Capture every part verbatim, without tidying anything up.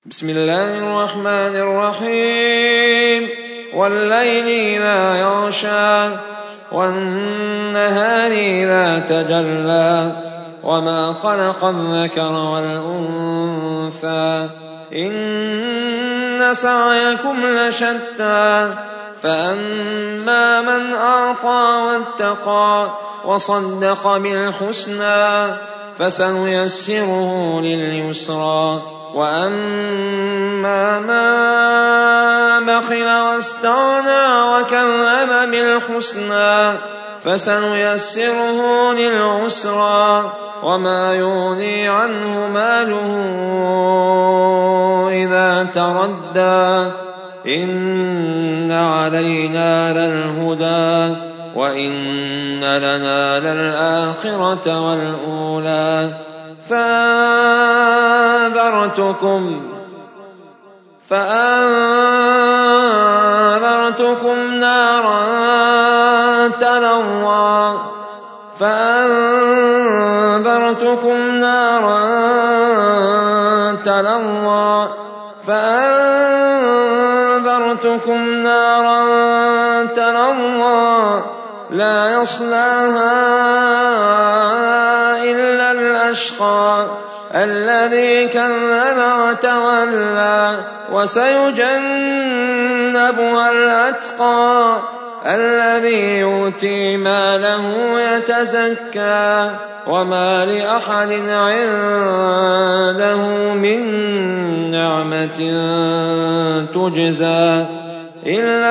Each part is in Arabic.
بسم الله الرحمن الرحيم والليل إذا يغشى والنهار إذا تجلى وما خلق الذكر والأنثى إن سعيكم لشتى فأما من أعطى واتقى وصدق بالحسنى فسنيسره لليسرى وأما من بخل واستغنى وكذب بالحسنى فسنيسره للعسرى وما يغني عنه ماله إذا تردى إن علينا للهدى وإن لنا للآخرة والأولى فأنذرتكم فأنذرتكم نارا تلظى فأنذرتكم نارا تلظى فأنذرتكم نارا تلظى لا يصلاها إلا الأشقى الذي كذب وتولى وسيجنبها الأتقى الذي يؤتي ماله يتزكى وما لأحد عنده من نعمة تجزى إلا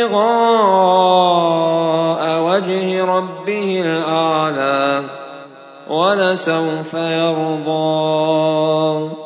ابتغاء وجه ربه الأعلى ولسوف يرضى.